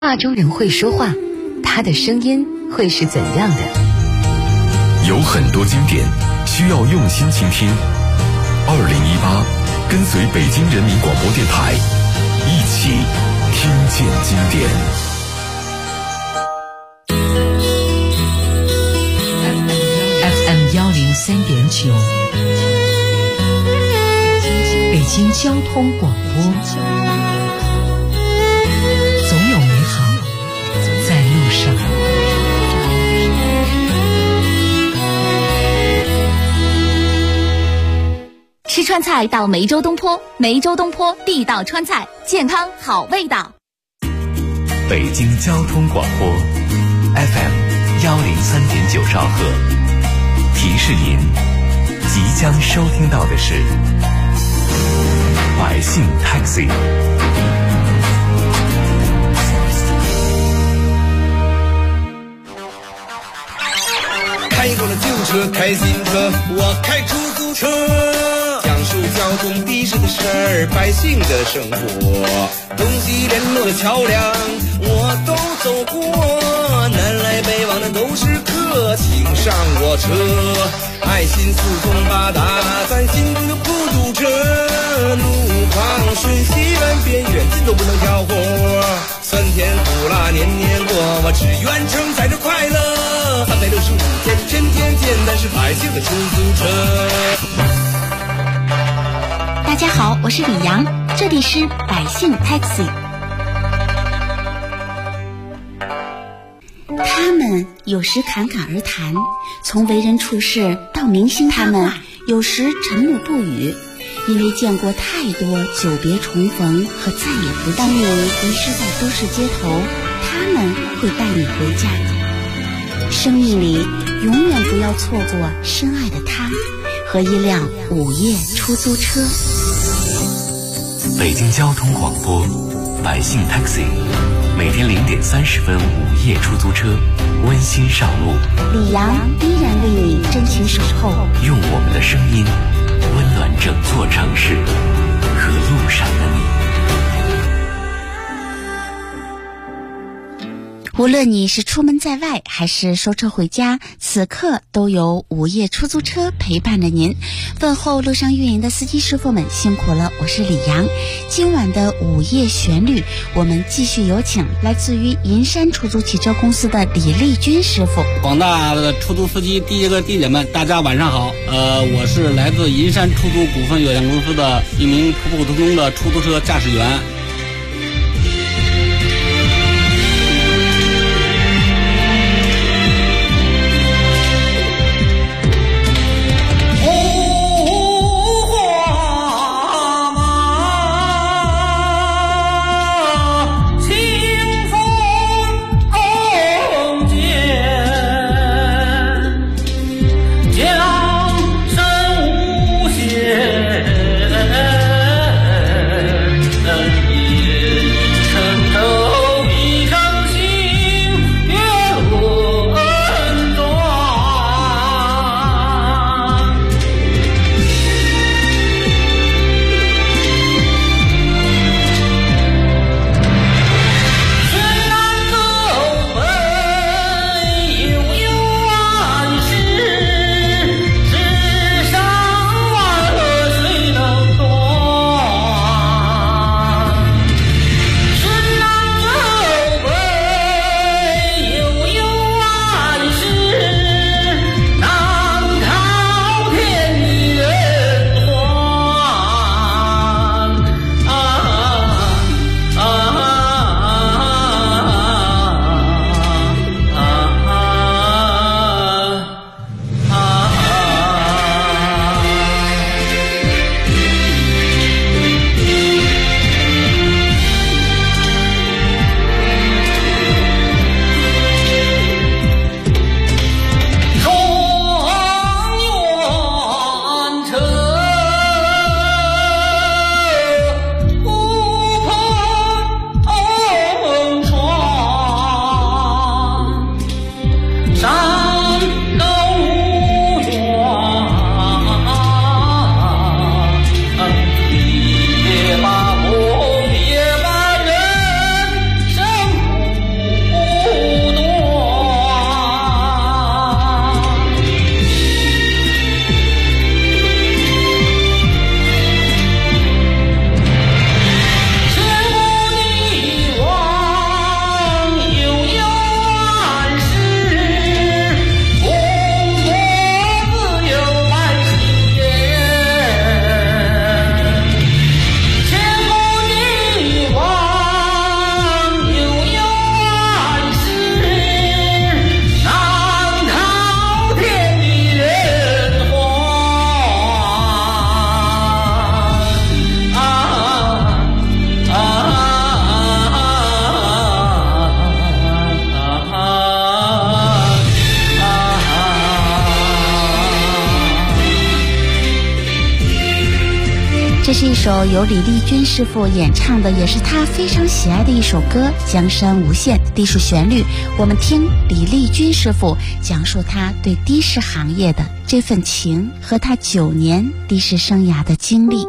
话中人会说话，他的声音会是怎样的？ 有很多经典需要用心倾听。2018，跟随北京人民广播电台，一起听见经典。 FM103.9，北京交通广播。总有美好在路上。 吃川菜到梅州东坡，梅州东坡地道川菜，健康好味道。 北京交通广播 FM103.9兆赫，提示您即将收听到的是百姓 Taxi。 开过了旧车，开新车，我开出租车，讲述交通的士的事儿，百姓的生活，东西联络的桥梁我都走过，南来北往的都是客，请上我车，爱心四通八达，咱心中的孤独车，路旁瞬息万变，远近都不能挑活，酸甜苦辣年年过，我只愿承载着快乐，365天天天天，但是百姓的出租车。 大家好，我是李阳，这里是百姓 Taxi。 他们有时侃侃而谈，从为人处事到明星他们有时沉默不语，因为见过太多久别重逢和再也不见。当你遗失在都市街头，他们会带你回家。生命里永远不要错过深爱的他和一辆午夜出租车。 北京交通广播百姓 Taxi， 每天0点30分午夜出租车温馨上路， 李阳依然为你真情守候， 用我们的声音温暖整座城市和路上的你。 无论你是出门在外还是收车回家，此刻都有午夜出租车陪伴着您。问候路上运营的司机师傅们辛苦了，我是李阳。今晚的午夜旋律，我们继续有请来自于银山出租汽车公司的李立军师傅。 广大的出租司机弟哥弟姐们，大家晚上好。我是来自银山出租股份有限公司的一名普普通通的出租车驾驶员。 江山无限， 是一首由李丽君师傅演唱的，也是他非常喜爱的一首歌《江山无限》的隶属旋律。我们听李丽君师傅讲述他对的士行业的这份情和他9年的士生涯的经历。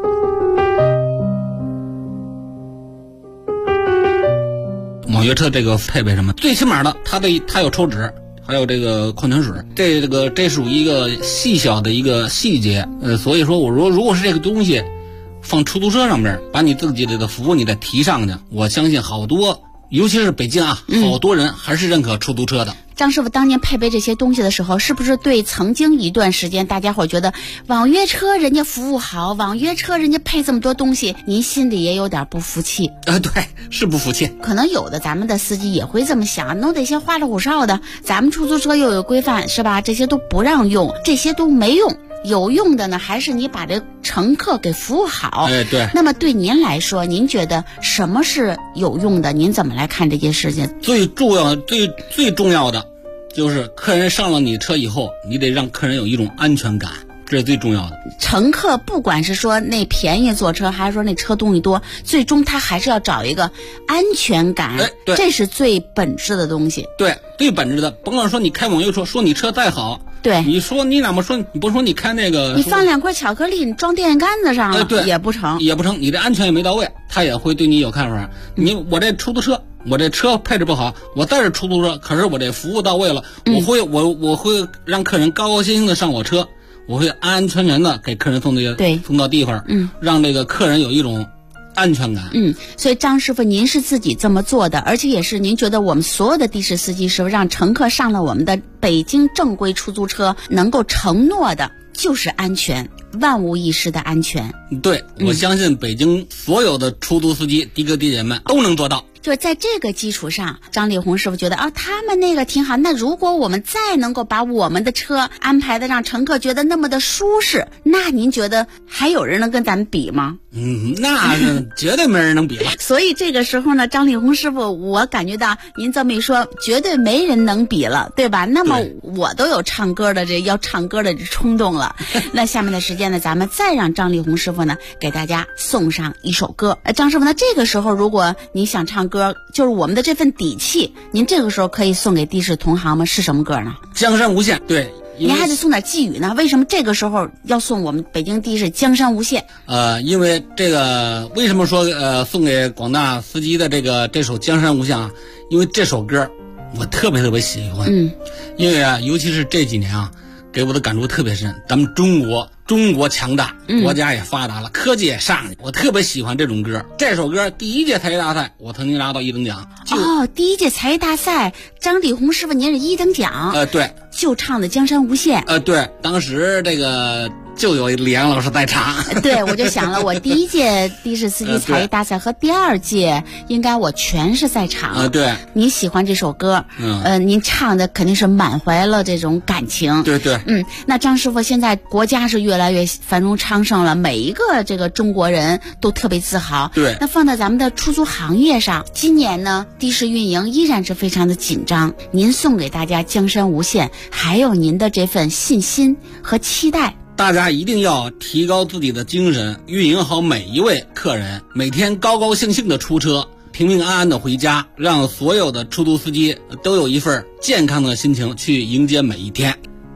网约车这个配备什么？最起码的，它有抽纸，还有这个矿泉水，这属于一个细小的一个细节。所以说我说，如果是这个东西放出租车上面，把你自己的服务你再提上去，我相信好多，尤其是北京啊，好多人还是认可出租车的。 张师傅当年配备这些东西的时候，是不是对曾经一段时间大家伙觉得网约车人家服务好，网约车人家配这么多东西，您心里也有点不服气？ 对，是不服气。 可能有的咱们的司机也会这么想，弄得些花里胡哨的，咱们出租车又有规范，是吧？这些都不让用，这些都没用。有用的呢，还是你把这乘客给服务好。 对。 那么对您来说，您觉得什么是有用的？您怎么来看这件事情？ 最重要的就是客人上了你车以后，你得让客人有一种安全感，这是最重要的。 乘客不管是说那便宜坐车，还是说那车东西多，最终他还是要找一个安全感。 对， 这是最本质的东西。 对，最本质的，甭管说你开网约车，说你车再好， 对， 你说你哪么说，你不说你开那个， 你放2块巧克力，你装电线杆子上了， 对， 也不成， 你这安全也没到位，他也会对你有看法。我这出租车，我这车配置不好，我带着出租车，可是我这服务到位了，我会让客人高高兴兴的上我车，我会安安全全的给客人送到地方，让这个客人有一种安全感。 所以张师傅您是自己这么做的，而且也是您觉得我们所有的的士司机师傅让乘客上了我们的北京正规出租车能够承诺的就是安全，万无一失的安全。 对，我相信北京所有的出租司机的哥的姐们都能做到。 就在这个基础上，张丽红师傅觉得他们那个挺好，那如果我们再能够把我们的车安排的让乘客觉得那么的舒适，那您觉得还有人能跟咱们比吗？ 那绝对没人能比了。 所以这个时候呢，张丽红师傅，我感觉到您这么一说，绝对没人能比了，对吧？那么我都有要唱歌的这冲动了。那下面的时间呢，咱们再让张丽红师傅呢给大家送上一首歌。张师傅呢，这个时候如果你想唱歌，就是我们的这份底气，您这个时候可以送给的士同行们是什么歌呢？ 江山无限。对， 您还得送点寄语呢。为什么这个时候要送我们北京的士江山无限？ 因为这个为什么说送给广大司机的这首江山无限啊？因为这首歌我特别喜欢。因为尤其是这几年啊，给我的感触特别深。咱们中国强大，国家也发达了，科技也上去，我特别喜欢这种歌。这首歌第1届才艺大赛我曾经拿到1等奖。 第1届才艺大赛，张丽红师傅您是1等奖。 对， 就唱的江山无限。 对，当时这个就有李阳老师在场。 对，我就想了，我第1届的士司机才艺大赛和第2届应该我全是在场。 对， 你喜欢这首歌，您唱的肯定是满怀了这种感情。 对。 那张师傅，现在国家是越来越繁荣昌盛了，每一个这个中国人都特别自豪。 对， 那放在咱们的出租行业上，今年呢，的士运营依然是非常的紧张。您送给大家江山无限，还有您的这份信心和期待。 大家一定要提高自己的精神，运营好每一位客人，每天高高兴兴的出车，平平安安的回家，让所有的出租司机都有一份健康的心情去迎接每一天。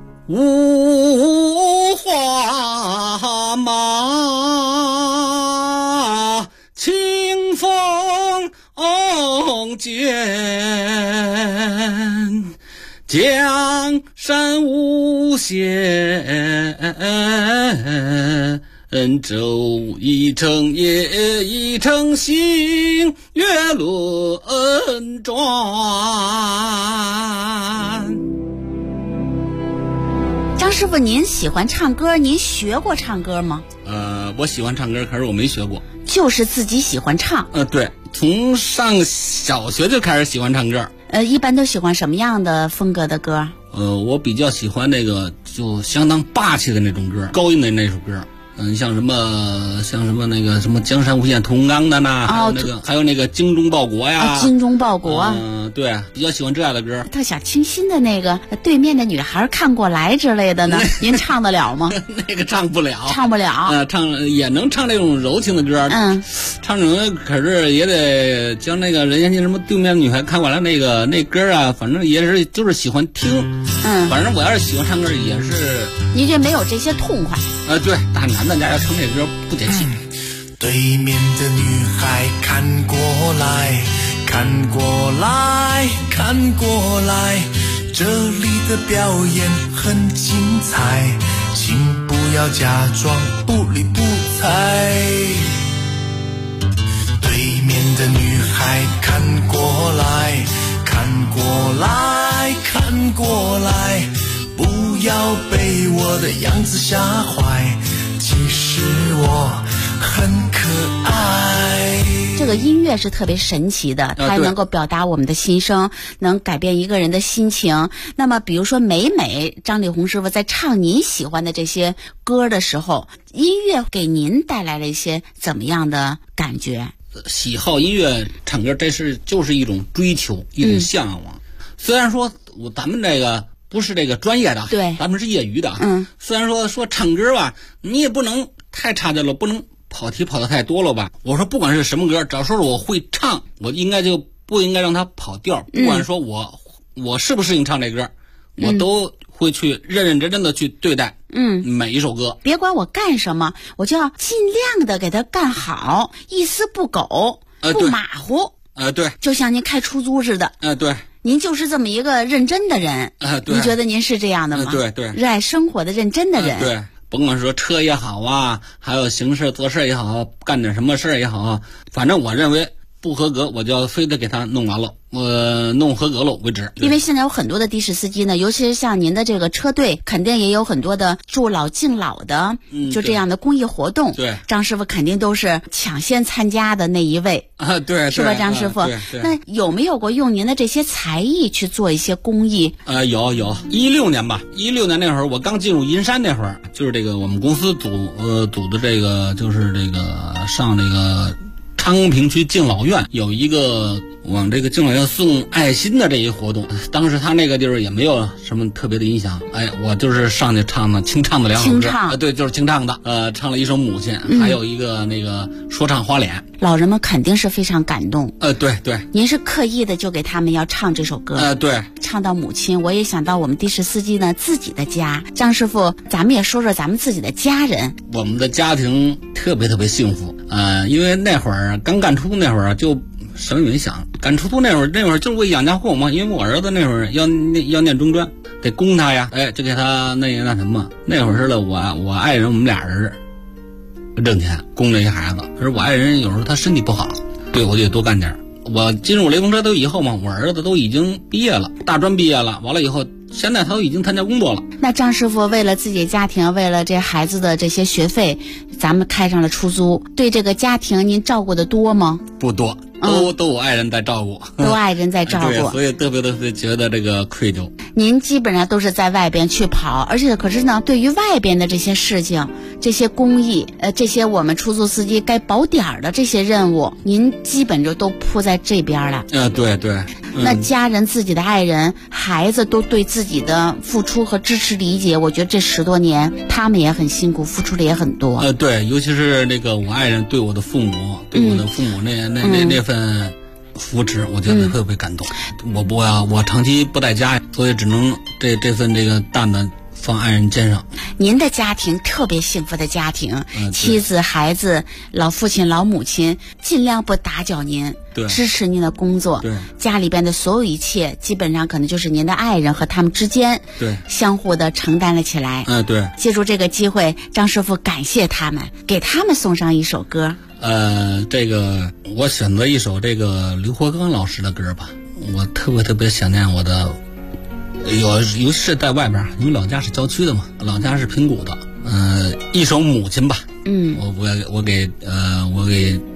五花马，清风卷，江山无限，舟一程也一程，星月轮转。 张师傅，您喜欢唱歌，您学过唱歌吗？ 我喜欢唱歌，可是我没学过。 就是自己喜欢唱。 对，从上小学就开始喜欢唱歌。 一般都喜欢什么样的风格的歌？ 我比较喜欢那个就相当霸气的那种歌，高音的那首歌。 像什么那个什么江山无限屠洪刚的呐，还有那个精忠报国呀， 精忠报国， 对，比较喜欢这样的歌。 特小清新的那个对面的女孩看过来之类的呢，您唱得了吗？ 那个唱不了， 唱也能唱这种柔情的歌，唱这种可是也得将那个人家什么对面的女孩看过来那歌啊，反正也是就是喜欢听，反正我要是喜欢唱歌也是。 您这没有这些痛快。 对，大男的家要唱这歌不解气。 对面的女孩看过来，看过来，看过来，这里的表演很精彩，请不要假装不理不睬。对面的女孩看过来，看过来，看过来，不要被我的样子吓坏，其实我很可爱。 这个音乐是特别神奇的，它能够表达我们的心声，能改变一个人的心情。那么比如说每张丽红师傅在唱您喜欢的这些歌的时候，音乐给您带来了一些怎么样的感觉？ 喜好音乐唱歌，就是一种追求，一种向往。虽然说咱们这个不是这个专业的， 对， 咱们是业余的。虽然说唱歌吧，你也不能太差劲了，不能跑题跑得太多了吧。我说不管是什么歌，只要说是我会唱，我就不应该让它跑调。不管说我适不适应唱这歌，我都会去认真的去对待每一首歌。 别管我干什么，我就要尽量的给它干好，一丝不苟，不马虎。 对， 就像您开出租似的。 对。 您就是这么一个认真的人。 对。 您觉得您是这样的吗？ 对， 热爱生活的认真的人。 对，甭管说车也好啊，还有行事做事也好，干点什么事也好啊，反正我认为不合格，我就要非得给他弄完了，弄合格了为止。 因为现在有很多的的士司机呢，尤其是像您的这个车队，肯定也有很多的助老敬老的，就这样的公益活动。 对， 张师傅肯定都是抢先参加的那一位啊。对， 是吧，张师傅？ 对。 那有没有过用您的这些才艺去做一些公益？ 有，16年吧，16年那会儿我刚进入银山那会儿，就是这个我们公司组的这个就是这个上这个昌平区敬老院有一个往这个敬老院送爱心的这一活动，当时他那个地儿也没有什么特别的音响，我就是上去清唱的2首歌，对，就是清唱的，唱了一首《母亲》，还有一个那个说唱花脸。 老人们肯定是非常感动。 对。 您是刻意的就给他们要唱这首歌。 对。 唱到母亲，我也想到我们的士司机呢自己的家。张师傅，咱们也说说咱们自己的家人。 我们的家庭特别幸福，因为那会儿刚干出租那会儿就什么没想，干出租那会儿就是为养家糊口嘛，因为我儿子那会儿要念中专，得供他呀，就给他那什么。那会儿是我爱人我们俩人挣钱供这些孩子，而我爱人有时候他身体不好，对我就得多干点。我进入雷锋车队以后嘛，我儿子都已经毕业了，大专毕业了，完了以后现在他都已经参加工作了。 那张师傅为了自己家庭，为了这孩子的这些学费，咱们开上了出租，对这个家庭您照顾的多吗？ 不多，都我爱人在照顾， 都爱人在照顾。 对，所以特别觉得这个愧疚。 您基本上都是在外边去跑，而且可是呢，对于外边的这些事情、这些公益，这些我们出租司机该保点的这些任务，您基本就都扑在这边了。 对。 那家人、自己的爱人、孩子都对自己的付出和支持理解，我觉得这10多年他们也很辛苦，付出的也很多。 对，尤其是那个我爱人对我的父母，那份扶持，我觉得特别感动。我长期不在家，所以只能这份这个担子放爱人肩上。 您的家庭特别幸福的家庭，妻子、孩子、老父亲、老母亲尽量不打搅您，支持您的工作。 对， 家里边的所有一切，基本上可能就是您的爱人和他们之间相互的承担了起来。 对。 借助这个机会，张师傅感谢他们，给他们送上一首歌。 这个我选择一首这个刘国刚老师的歌吧。我特别想念我的。尤其是在外边，因为老家是郊区的嘛，老家是平谷的，一首《母亲》吧。我给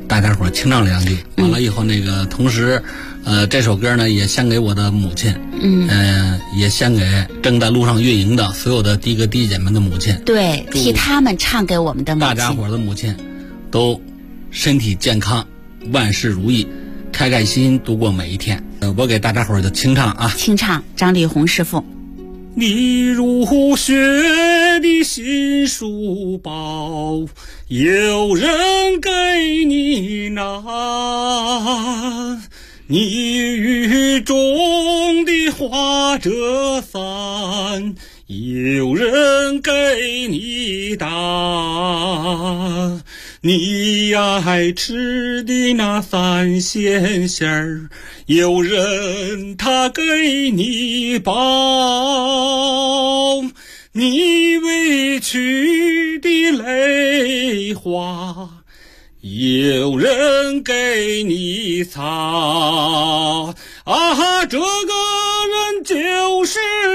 大家伙儿清唱两句。完了以后那个同时这首歌呢也献给我的母亲，也献给正在路上运营的所有的的哥的姐们的母亲， 对，替他们唱给我们的母亲， 大家伙儿的母亲都身体健康，万事如意，开开心心度过每一天。我给大家伙儿的清唱啊， 清唱张丽红师傅。 你入学的新书包，有人给你拿，你雨中的花折伞，有人给你打，你爱吃的那三鲜馅儿，有人他给你包，你委屈的泪花，有人给你擦，啊，这个人就是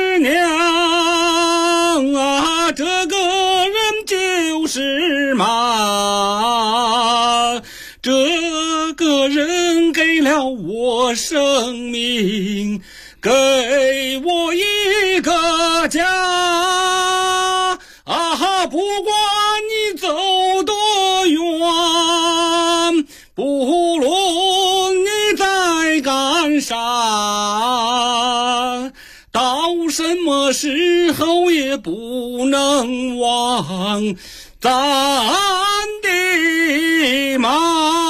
娘，啊，这个人就是妈，这个人给了我生命，给我一个家，啊，不管你走多远，不论你在干啥，到什么时候也不能忘咱的妈。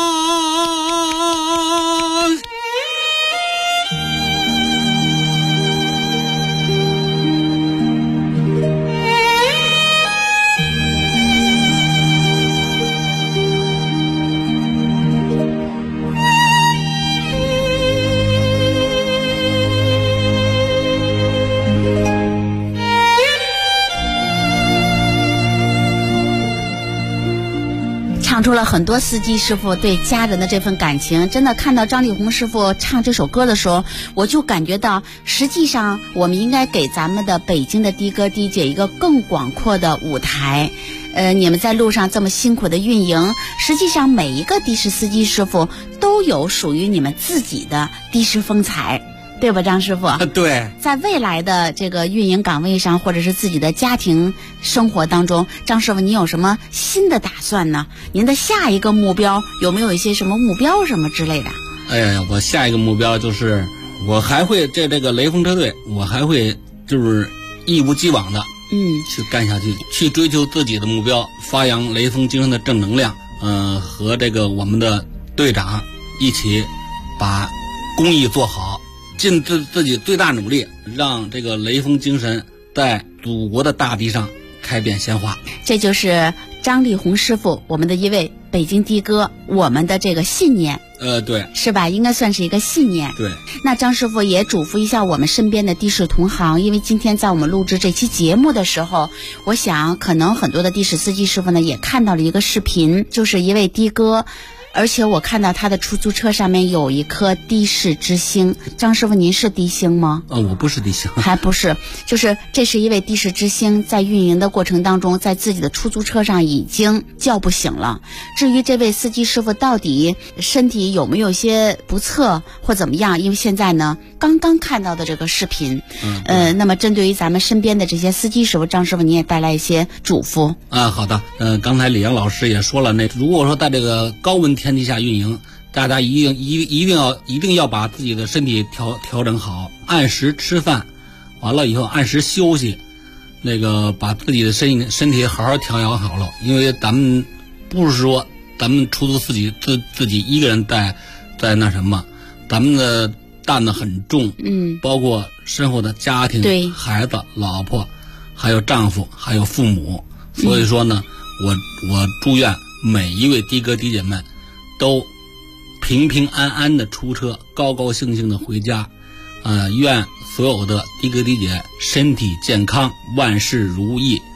唱出了很多司机师傅对家人的这份感情。真的看到张丽红师傅唱这首歌的时候，我就感觉到实际上我们应该给咱们的北京的的哥的姐一个更广阔的舞台。你们在路上这么辛苦的运营，实际上每一个的士司机师傅都有属于你们自己的的士风采，对吧，张师傅？ 对， 在未来的这个运营岗位上，或者是自己的家庭生活当中，张师傅你有什么新的打算呢？您的下一个目标有没有一些什么目标什么之类的？ 哎呀，我下一个目标就是我还会这个雷锋车队，我还会就是一如既往的去干下去，去追求自己的目标，发扬雷锋精神的正能量。和这个我们的队长一起把公益做好，尽自己最大努力，让这个雷锋精神在祖国的大地上开遍鲜花。 这就是张丽红师傅，我们的一位北京的哥，我们的这个信念。 对， 是吧？应该算是一个信念。 对。 那张师傅也嘱咐一下我们身边的的士同行，因为今天在我们录制这期节目的时候，我想可能很多的的士司机师傅呢也看到了一个视频，就是一位的哥。而且我看到他的出租车上面有一颗的士之星。张师傅您是的星吗？ 我不是的星。 还不是，就是这是一位的士之星，在运营的过程当中，在自己的出租车上已经叫不醒了。至于这位司机师傅到底身体有没有些不测或怎么样，因为现在呢刚刚看到的这个视频，那么针对于咱们身边的这些司机师傅，张师傅你也带来一些嘱咐啊。好的，刚才李阳老师也说了，如果说在这个高温天气下运营，大家一定要把自己的身体调整好，按时吃饭，完了以后按时休息，把自己的身体好好调养好了。因为咱们不是说咱们出租自己一个人在那什么，咱们的担子很重，包括身后的家庭、对孩子、老婆，还有丈夫，还有父母。所以说呢，我祝愿每一位的哥的姐们都平平安安的出车，高高兴兴的回家。愿所有的的哥的姐身体健康，万事如意，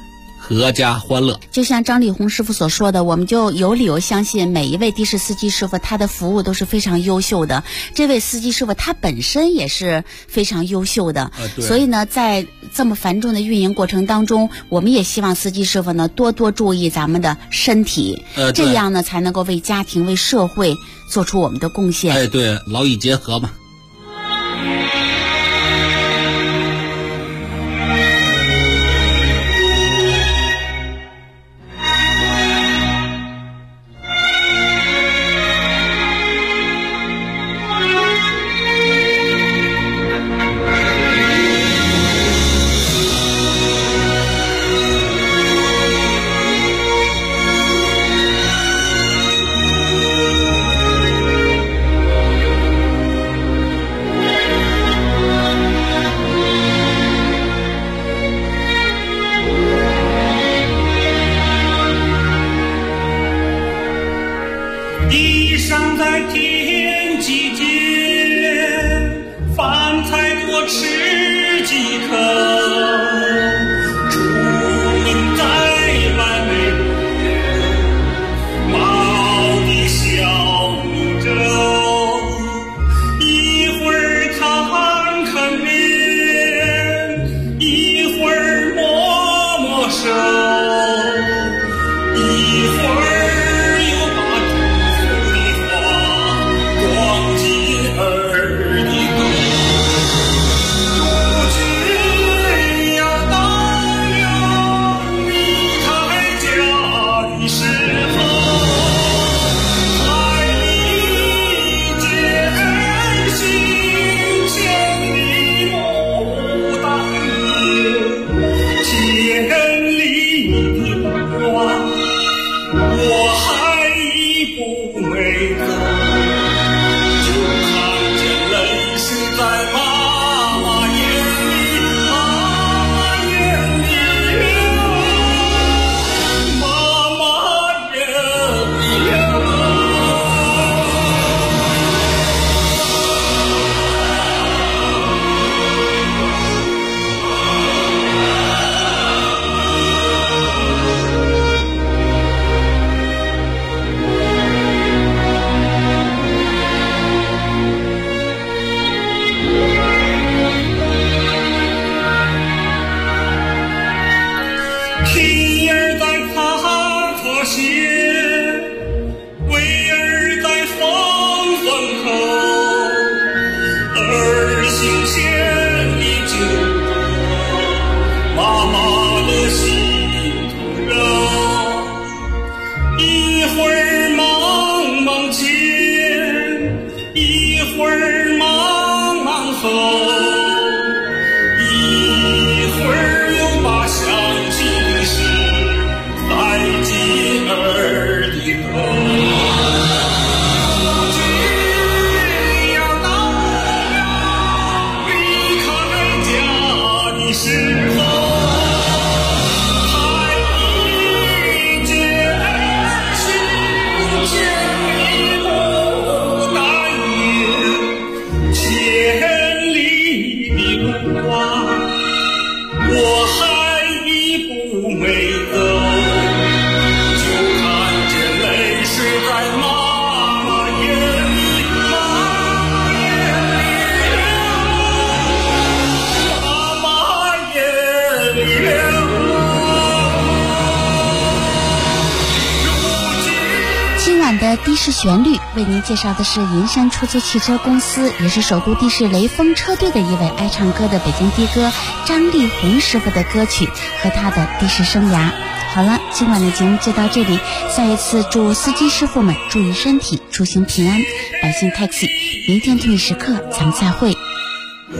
阖家欢乐。 就像张丽红师傅所说的，我们就有理由相信每一位的士司机师傅他的服务都是非常优秀的，这位司机师傅他本身也是非常优秀的，所以呢在这么繁重的运营过程当中，我们也希望司机师傅呢多多注意咱们的身体，这样呢才能够为家庭为社会做出我们的贡献。 对，劳逸结合嘛。 衣裳在天际间，饭菜多吃几口，出门在外没人，袄的小米粥，一会儿看看脸，一会儿摸摸手，一会儿朝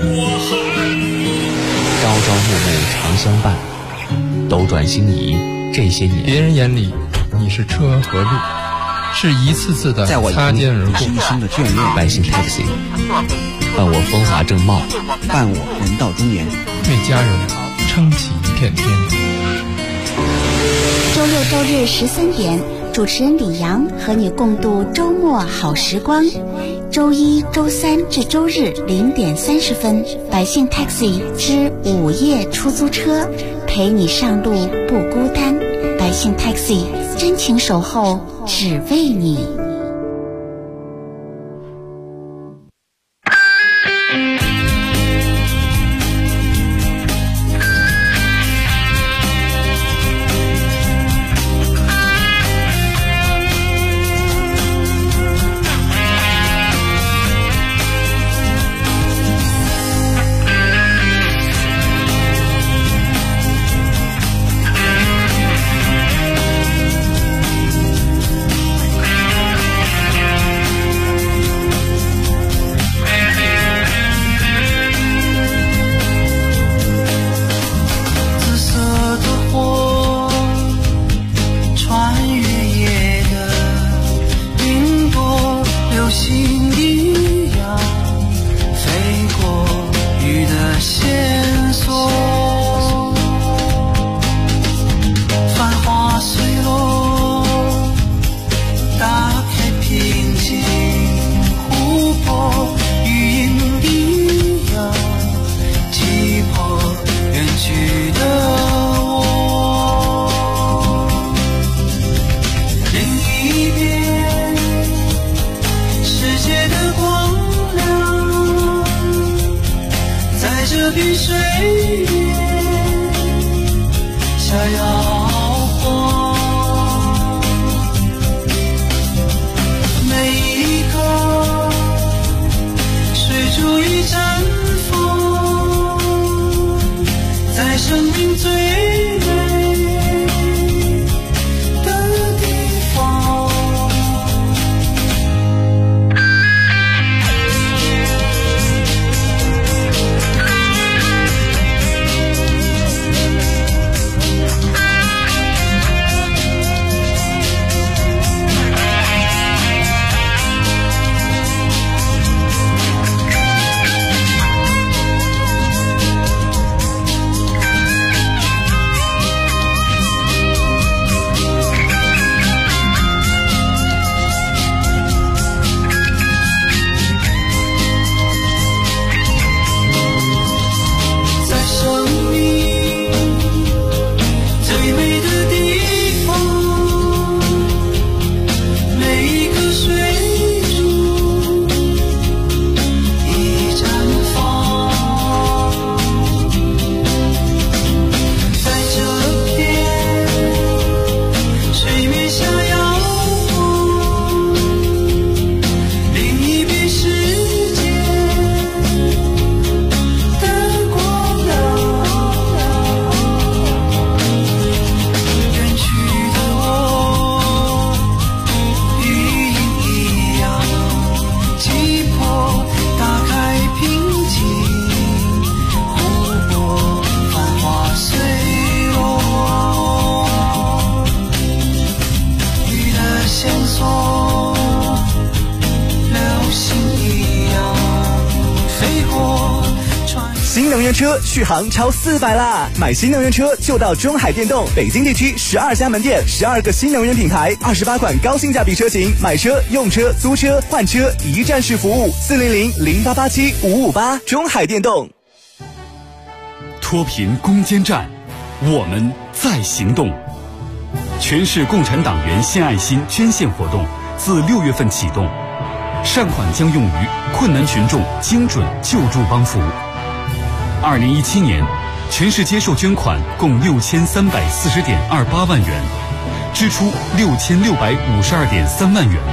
朝暮暮常相伴，斗转星移这些年， 别人眼里你是车和路，是一次次的擦肩而过。 一生的眷恋， 百姓 taxi， 伴我风华正茂， 伴我人到中年， 为家人撑起一片天。 周六周日13点，主持人李阳和你共度周末好时光。 周一、周三至周日0点30分，百姓 Taxi 之午夜出租车，陪你上路不孤单。百姓 Taxi 真情守候，只为你。 新能源车续航超400啦！买新能源车就到中海电动，北京地区12家门店，12个新能源品牌，28款高性价比车型，买车、用车、租车、换车一站式服务，400-0887-558，中海电动。 脱贫攻坚战，我们在行动。全市共产党员献爱心捐献活动自6月份启动，善款将用于困难群众精准救助帮扶。2017年，全市接受捐款共6340.28万元，支出6652.3万元。